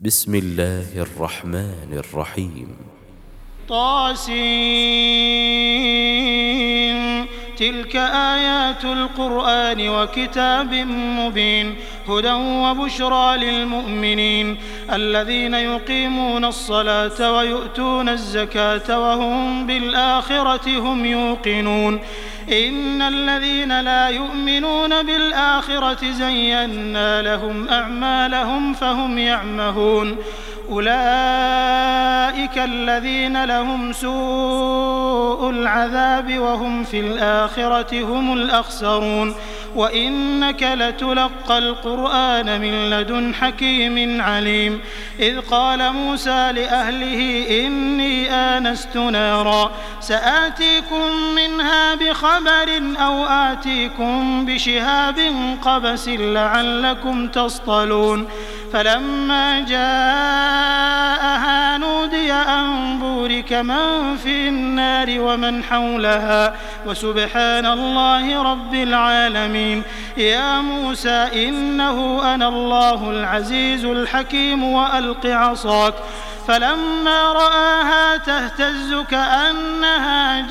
بسم الله الرحمن الرحيم. طاسين تلك آيات القرآن وكتاب مبين هدى وبشرى للمؤمنين الذين يقيمون الصلاة ويؤتون الزكاة وهم بالآخرة هم يوقنون إن الذين لا يؤمنون بالآخرة زينا لهم أعمالهم فهم يعمهون أولئك الذين لهم سوء العذاب وهم في الآخرة هم الأخسرون وإنك لتلقى القرآن من لدن حكيم عليم إذ قال موسى لأهله إني آنست نارا سآتيكم منها بخبر أو آتيكم بشهاب قبس لعلكم تصطلون فلما جاءها نودي أن بورك من في النار ومن حولها وسبحان الله رب العالمين يا موسى إنه أنا الله العزيز الحكيم وألق عصاك فلما رآها تهتز كأنها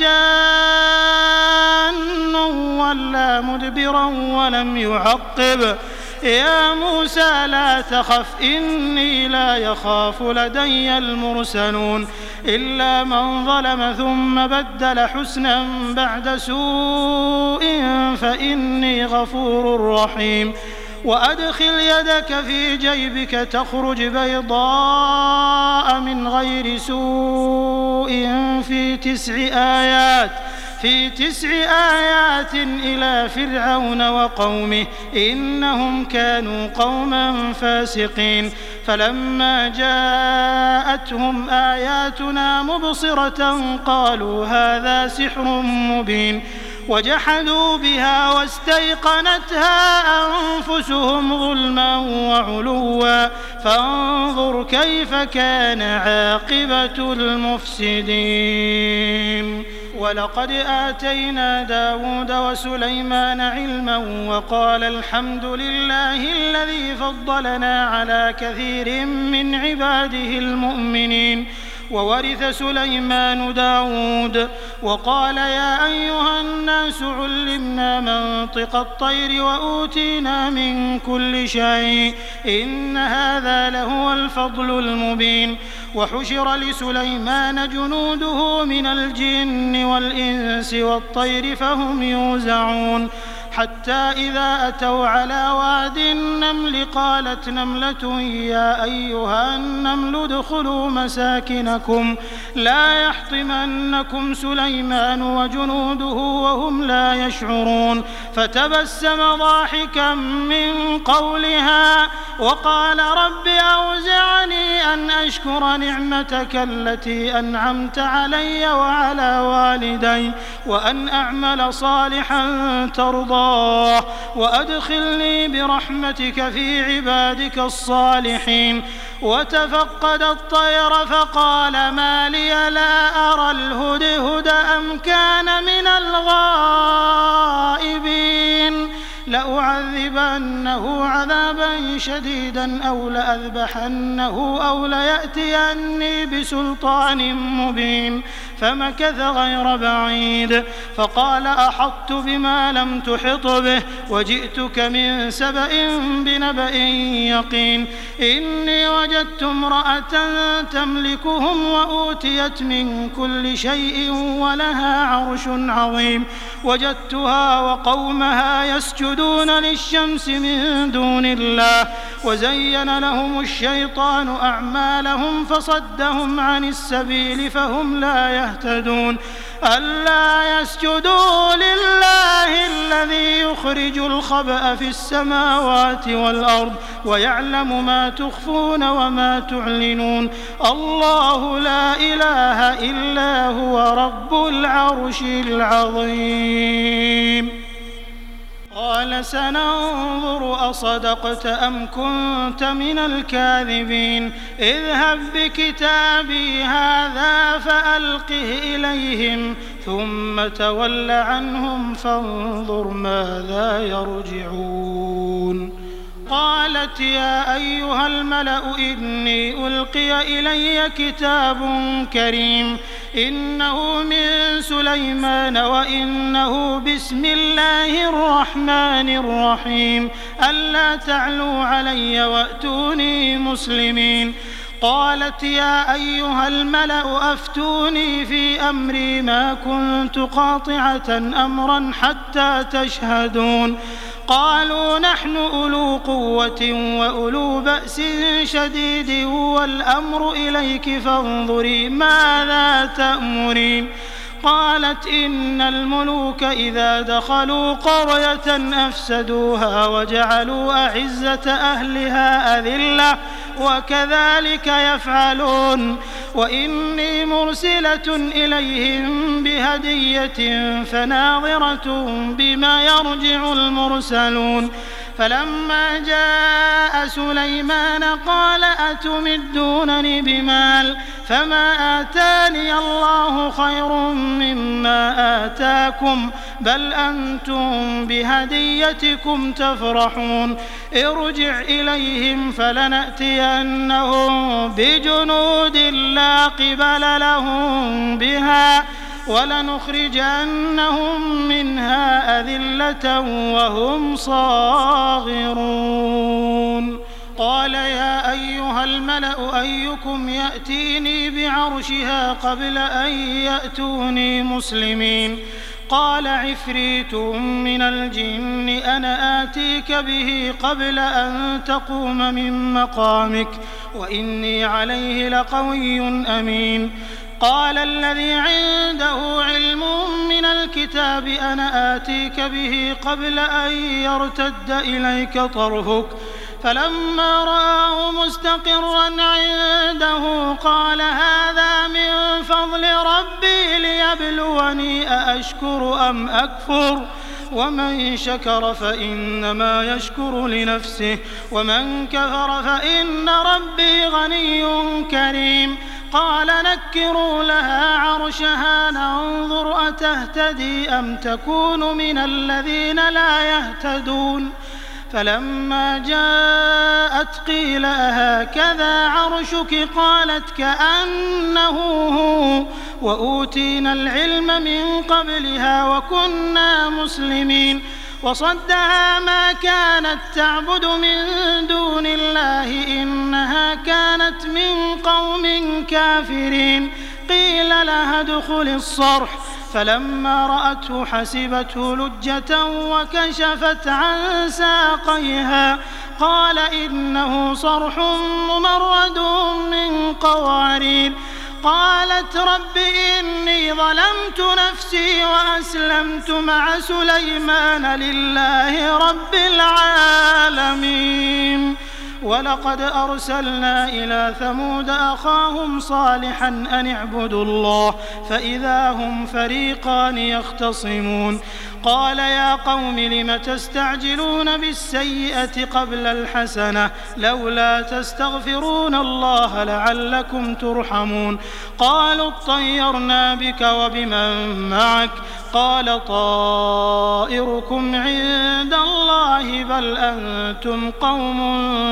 جان ولا مدبرا ولم يعقب يا موسى لا تخف إني لا يخاف لدي المرسلون إلا من ظلم ثم بدل حسنا بعد سوء فإني غفور رحيم وأدخل يدك في جيبك تخرج بيضاء من غير سوء في 9 آيات إلى فرعون وقومه إنهم كانوا قوما فاسقين فلما جاءتهم آياتنا مبصرة قالوا هذا سحر مبين وجحدوا بها واستيقنتها أنفسهم ظلما وعلوا فانظر كيف كان عاقبة المفسدين ولقد آتينا داود وسليمان علما وقال الحمد لله الذي فضلنا على كثير من عباده المؤمنين وورث سليمان داود وقال يا أيها الناس علمنا منطق الطير وأوتينا من كل شيء إن هذا لهو الفضل المبين وحشر لسليمان جنوده من الجن والإنس والطير فهم يوزعون حتى إذا أتوا على واد النمل قالت نملة يا أيها النمل ادخلوا مساكنكم لا يحطمنكم سليمان وجنوده وهم لا يشعرون فتبسم ضاحكا من قولها وقال رب أوزعني أن أشكر نعمتك التي أنعمت علي وعلى والدي وأن أعمل صالحا ترضاه وأدخلني برحمتك في عبادك الصالحين وتفقد الطير فقال ما لي لا أرى الهدهد أم كان من الغائبين لأعذبنه عذابا شديدا أو لأذبحنه أو ليأتيني بسلطان مبين فمكث غير بعيد فقال أحطت بما لم تحط به وجئتك من سبأ بنبأ يقين إني وجدت امرأة تملكهم وأوتيت من كل شيء ولها عرش عظيم وجدتها وقومها يسجدون للشمس من دون الله وزين لهم الشيطان أعمالهم فصدهم عن السبيل فهم لا يهتدون ألا يسجدوا لله الذي يخرج الخبأ في السماوات والأرض ويعلم ما تخفون وما تعلنون الله لا إله إلا هو رب العرش العظيم قال سننظر أصدقت أم كنت من الكاذبين اذهب بكتابي هذا فألقه إليهم ثم تول عنهم فانظر ماذا يرجعون قالت يا أيها الملأ إني ألقي إلي كتاب كريم إنه من سليمان وإنه بسم الله الرحمن الرحيم ألا تعلوا علي وأتوني مسلمين. قالت يا أيها الملأ أفتوني في أمري ما كنت قاطعة أمرا حتى تشهدون. قالوا نحن أولو قوة وأولو بأس شديد والأمر إليك فانظري ماذا تأمرين. قالت إن الملوك إذا دخلوا قرية أفسدوها وجعلوا أعزة أهلها أذلة وكذلك يفعلون. وإني مرسلة إليهم بهدية فناظرة بما يرجع المرسلون. فلما جاء سليمان قال أتمدونني بمال فما آتاني الله خير مما آتاكم بل أنتم بهديتكم تفرحون. ارجع إليهم فلنأتينهم بجنود لا قبل لهم بها ولنخرجنهم منها أذلة وهم صاغرون. قال يا أيها الملأ أيكم يأتيني بعرشها قبل أن يأتوني مسلمين. قال عفريت من الجن أنا آتيك به قبل أن تقوم من مقامك وإني عليه لقوي أمين. قال الذي عنده علم من الكتاب أنا آتيك به قبل أن يرتد إليك طرفك فلما رآه مستقرا عنده قال هذا من فضل ربي ليبلوني أأشكر أم أكفر ومن شكر فإنما يشكر لنفسه ومن كفر فإن ربي غني كريم. قال نكروا لها عرشها ننظر أتهتدي أم تكون من الذين لا يهتدون. فلما جاءت قيل هكذا عرشك قالت كأنه هو وأوتينا العلم من قبلها وكنا مسلمين. وصدها ما كانت تعبد من دون الله إنها كانت من قوم كافرين. قيل لها ادخل الصرح فلما رأته حسبته لجة وكشفت عن ساقيها قال إنه صرح ممرد من قوارير. قالت رب إني ظلمت نفسي وأسلمت مع سليمان لله رب العالمين. ولقد أرسلنا إلى ثمود أخاهم صالحا أن اعبدوا الله فإذا هم فريقان يختصمون. قال يا قوم لم تستعجلون بالسيئة قبل الحسنة لولا تستغفرون الله لعلكم ترحمون. قالوا اطيرنا بك وبمن معك قال طائركم عند الله بل أنتم قوم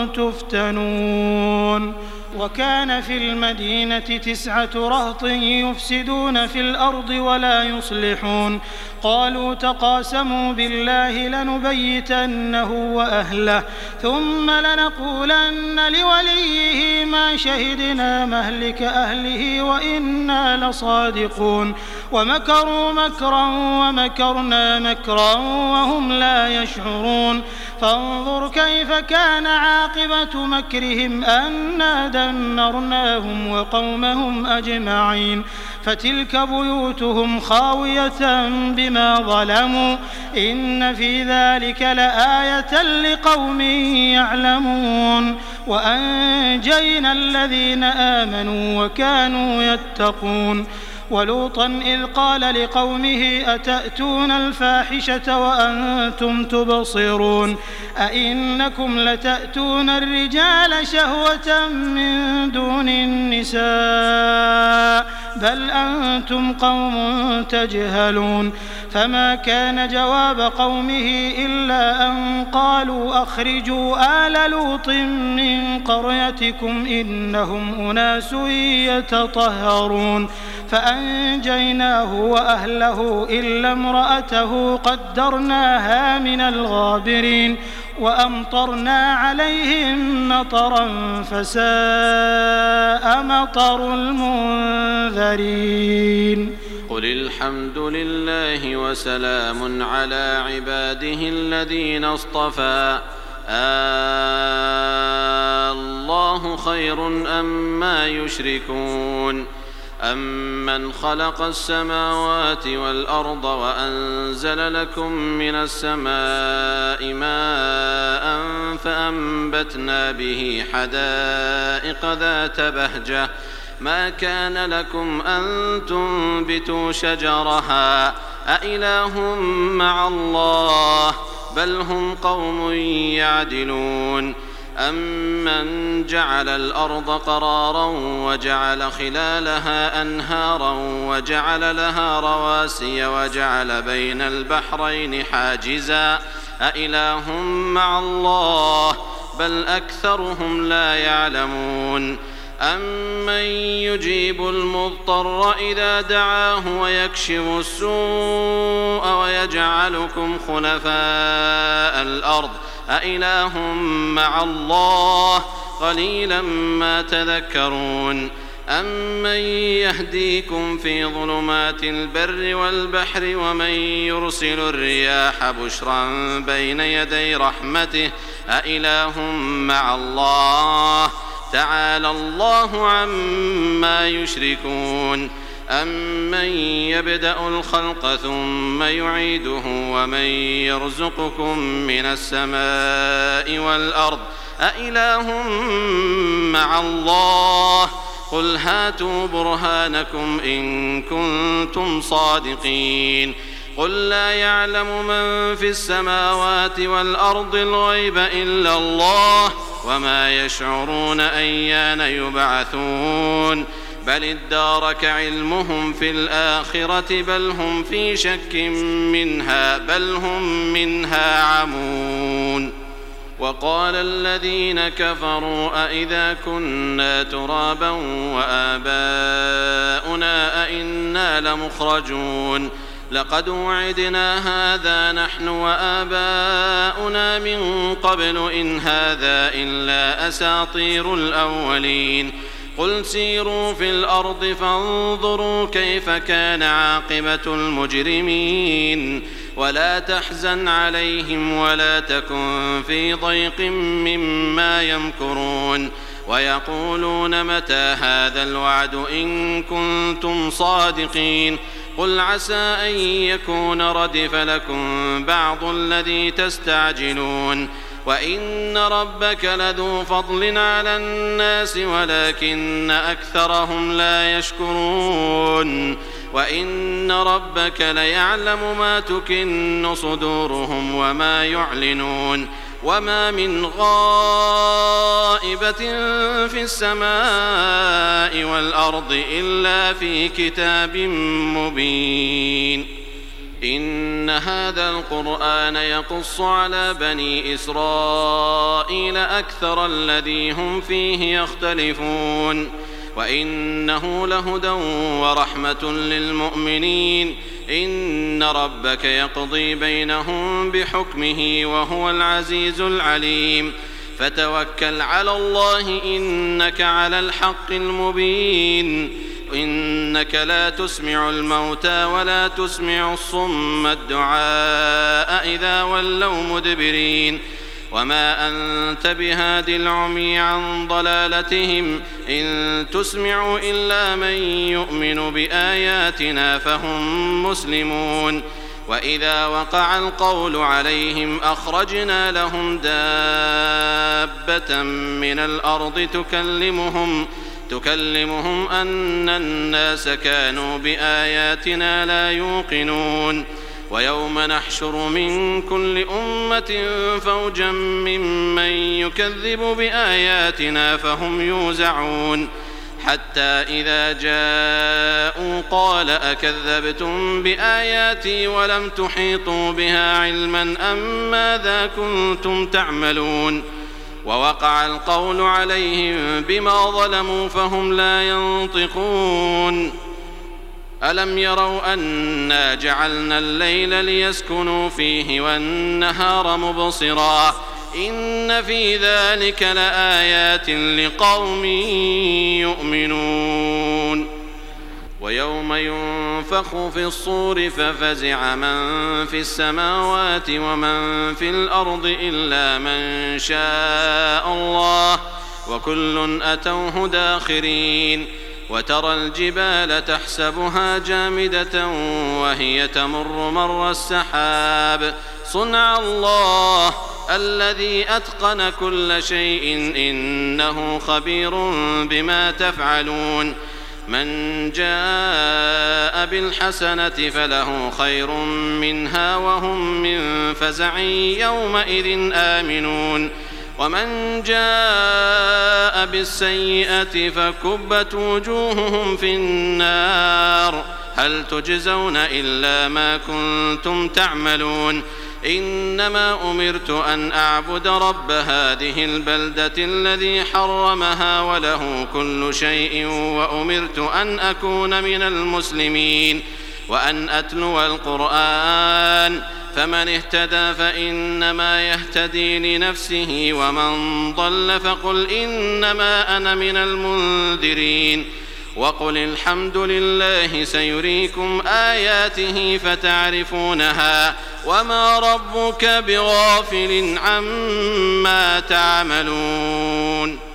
تفتنون. وكان في المدينة 9 رهط يفسدون في الأرض ولا يصلحون. قالوا تقاسموا بالله لنبيتنه وأهله ثم لنقولن لوليه ما شهدنا مهلك أهله وإنا لصادقون. ومكروا مكرا ومكرنا مكرا وهم لا يشعرون. فانظر كيف كان عاقبة مكرهم أنا دمرناهم وقومهم أجمعين. فتلك بيوتهم خاوية بما ظلموا إن في ذلك لآية لقوم يعلمون. وأنجينا الذين آمنوا وكانوا يتقون. ولوطا إذ قال لقومه أتأتون الفاحشة وأنتم تبصرون أئنكم لتأتون الرجال شهوة من دون النساء بل أنتم قوم تجهلون فما كان جواب قومه إلا أن قالوا أخرجوا آل لوط من قريتكم إنهم أناس يتطهرون فأنجيناه وأهله إلا امرأته قدرناها من الغابرين وأمطرنا عليهم مطرا فساء مطر المنذرين قل الحمد لله وسلام على عباده الذين اصطفى الله خير أما يشركون أمن خلق السماوات والأرض وأنزل لكم من السماء ماء فأنبتنا به حدائق ذات بهجة ما كان لكم أن تنبتوا شجرها أإله مع الله بل هم قوم يعدلون أمن جعل الأرض قرارا وجعل خلالها أنهارا وجعل لها رواسي وجعل بين البحرين حاجزا أإله مع الله بل أكثرهم لا يعلمون أمن يجيب المضطر إذا دعاه ويكشف السوء ويجعلكم خلفاء الأرض أإله مع الله قليلا ما تذكرون أمن يهديكم في ظلمات البر والبحر ومن يرسل الرياح بشرا بين يدي رحمته أإله مع الله تعالى الله عما يشركون أمن يبدأ الخلق ثم يعيده ومن يرزقكم من السماء والأرض أإله مع الله قل هاتوا برهانكم إن كنتم صادقين قل لا يعلم من في السماوات والأرض الغيب إلا الله وما يشعرون أيان يبعثون بل ادارك علمهم في الآخرة بل هم في شك منها بل هم منها عمون وقال الذين كفروا أئذا كنا ترابا وآباؤنا أئنا لمخرجون لقد وعدنا هذا نحن وآباؤنا من قبل إن هذا إلا أساطير الأولين قل سيروا في الأرض فانظروا كيف كان عاقبة المجرمين ولا تحزن عليهم ولا تكن في ضيق مما يمكرون ويقولون متى هذا الوعد إن كنتم صادقين قل عسى أن يكون ردف لكم بعض الذي تستعجلون وإن ربك لذو فضل على الناس ولكن أكثرهم لا يشكرون وإن ربك ليعلم ما تكن صدورهم وما يعلنون وما من غائبة في السماء والأرض إلا في كتاب مبين إن هذا القرآن يقص على بني إسرائيل أكثر الذي هم فيه يختلفون وإنه لهدى ورحمة للمؤمنين إن ربك يقضي بينهم بحكمه وهو العزيز العليم فتوكل على الله إنك على الحق المبين إنك لا تسمع الموتى ولا تسمع الصم الدعاء إذا ولوا مدبرين وما أنت بهاد العمي عن ضلالتهم إن تسمع إلا من يؤمن بآياتنا فهم مسلمون وإذا وقع القول عليهم أخرجنا لهم دابة من الأرض تكلمهم أن الناس كانوا بآياتنا لا يوقنون ويوم نحشر من كل أمة فوجا ممن يكذب بآياتنا فهم يوزعون حتى إذا جاءوا قال أكذبتم بآياتي ولم تحيطوا بها علما أم ماذا كنتم تعملون ووقع القول عليهم بما ظلموا فهم لا ينطقون ألم يروا أنا جعلنا الليل ليسكنوا فيه والنهار مبصرا إن في ذلك لآيات لقوم يؤمنون ويوم ينفخ في الصور ففزع من في السماوات ومن في الأرض إلا من شاء الله وكل أتوه داخرين وترى الجبال تحسبها جامدة وهي تمر مر السحاب صنع الله الذي أتقن كل شيء إنه خبير بما تفعلون من جاء بالحسنة فله خير منها وهم من فزع يومئذ آمنون ومن جاء بالسيئة فكبت وجوههم في النار هل تجزون إلا ما كنتم تعملون إنما أمرت أن أعبد رب هذه البلدة الذي حرمها وله كل شيء وأمرت أن أكون من المسلمين وأن أتلو القرآن فمن اهتدى فإنما يهتدي لنفسه ومن ضل فقل إنما أنا من المنذرين وقل الحمد لله سيريكم آياته فتعرفونها وما ربك بغافل عما تعملون